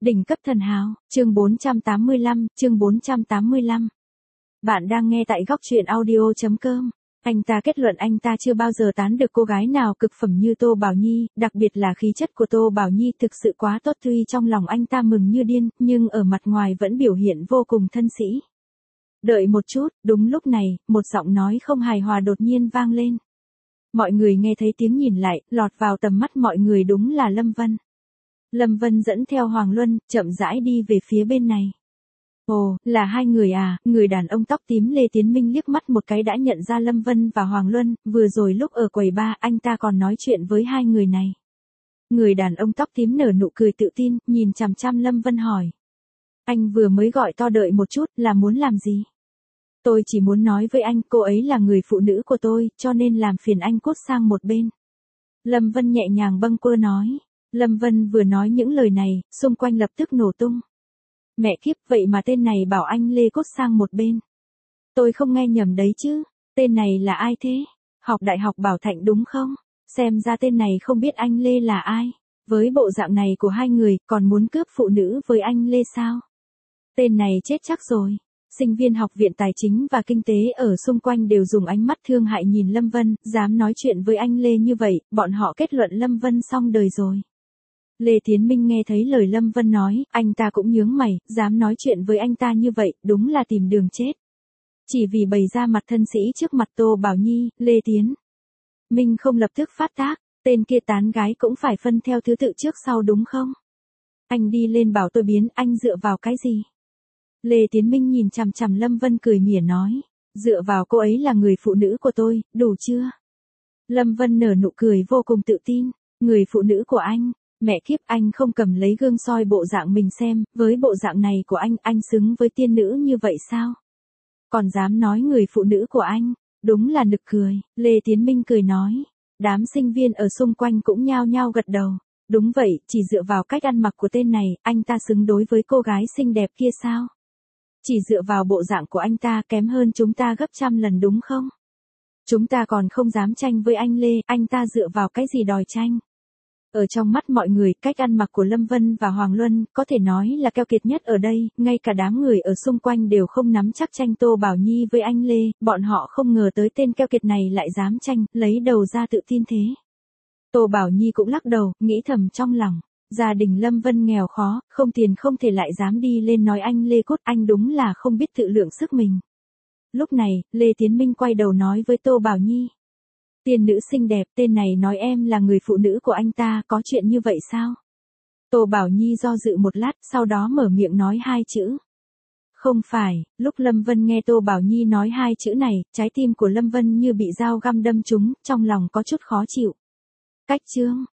Đỉnh cấp thần hào, chương 485. Bạn đang nghe tại góc truyện audio.com. Anh ta kết luận anh ta chưa bao giờ tán được cô gái nào cực phẩm như Tô Bảo Nhi, đặc biệt là khí chất của Tô Bảo Nhi thực sự quá tốt, tuy trong lòng anh ta mừng như điên, nhưng ở mặt ngoài vẫn biểu hiện vô cùng thân sĩ. Đợi một chút, đúng lúc này, một giọng nói không hài hòa đột nhiên vang lên. Mọi người nghe thấy tiếng nhìn lại, lọt vào tầm mắt mọi người đúng là Lâm Vân. Lâm Vân dẫn theo Hoàng Luân, chậm rãi đi về phía bên này. Ồ, là hai người à, người đàn ông tóc tím Lê Tiến Minh liếc mắt một cái đã nhận ra Lâm Vân và Hoàng Luân, vừa rồi lúc ở quầy bar anh ta còn nói chuyện với hai người này. Người đàn ông tóc tím nở nụ cười tự tin, nhìn chằm chằm Lâm Vân hỏi. Anh vừa mới gọi to đợi một chút, là muốn làm gì? Tôi chỉ muốn nói với anh, cô ấy là người phụ nữ của tôi, cho nên làm phiền anh cút sang một bên. Lâm Vân nhẹ nhàng bâng quơ nói. Lâm Vân vừa nói những lời này, xung quanh lập tức nổ tung. Mẹ kiếp, vậy mà tên này bảo anh Lê cút sang một bên. Tôi không nghe nhầm đấy chứ, tên này là ai thế? Học đại học Bảo Thạnh đúng không? Xem ra tên này không biết anh Lê là ai. Với bộ dạng này của hai người, còn muốn cướp phụ nữ với anh Lê sao? Tên này chết chắc rồi. Sinh viên học viện tài chính và kinh tế ở xung quanh đều dùng ánh mắt thương hại nhìn Lâm Vân, dám nói chuyện với anh Lê như vậy, bọn họ kết luận Lâm Vân xong đời rồi. Lê Tiến Minh nghe thấy lời Lâm Vân nói, anh ta cũng nhướng mày, dám nói chuyện với anh ta như vậy, đúng là tìm đường chết. Chỉ vì bày ra mặt thân sĩ trước mặt Tô Bảo Nhi, Lê Tiến Minh không lập tức phát tác, tên kia tán gái cũng phải phân theo thứ tự trước sau đúng không? Anh đi lên bảo tôi biến, anh dựa vào cái gì? Lê Tiến Minh nhìn chằm chằm Lâm Vân cười mỉa nói, dựa vào cô ấy là người phụ nữ của tôi, đủ chưa? Lâm Vân nở nụ cười vô cùng tự tin, người phụ nữ của anh. Mẹ kiếp, anh không cầm lấy gương soi bộ dạng mình xem, với bộ dạng này của anh xứng với tiên nữ như vậy sao? Còn dám nói người phụ nữ của anh, đúng là nực cười. Lê Tiến Minh cười nói. Đám sinh viên ở xung quanh cũng nhao nhao gật đầu. Đúng vậy, chỉ dựa vào cách ăn mặc của tên này, anh ta xứng đối với cô gái xinh đẹp kia sao? Chỉ dựa vào bộ dạng của anh ta kém hơn chúng ta gấp trăm lần đúng không? Chúng ta còn không dám tranh với anh Lê, anh ta dựa vào cái gì đòi tranh? Ở trong mắt mọi người, cách ăn mặc của Lâm Vân và Hoàng Luân có thể nói là keo kiệt nhất ở đây, ngay cả đám người ở xung quanh đều không nắm chắc tranh Tô Bảo Nhi với anh Lê, bọn họ không ngờ tới tên keo kiệt này lại dám tranh, lấy đầu ra tự tin thế. Tô Bảo Nhi cũng lắc đầu, nghĩ thầm trong lòng, gia đình Lâm Vân nghèo khó, không tiền không thể lại dám đi lên nói anh Lê cút, anh đúng là không biết tự lượng sức mình. Lúc này, Lê Tiến Minh quay đầu nói với Tô Bảo Nhi. Tiên nữ xinh đẹp, tên này nói em là người phụ nữ của anh ta, có chuyện như vậy sao? Tô Bảo Nhi do dự một lát, sau đó mở miệng nói hai chữ. Không phải, lúc Lâm Vân nghe Tô Bảo Nhi nói hai chữ này, trái tim của Lâm Vân như bị dao găm đâm trúng, trong lòng có chút khó chịu. Cách chương,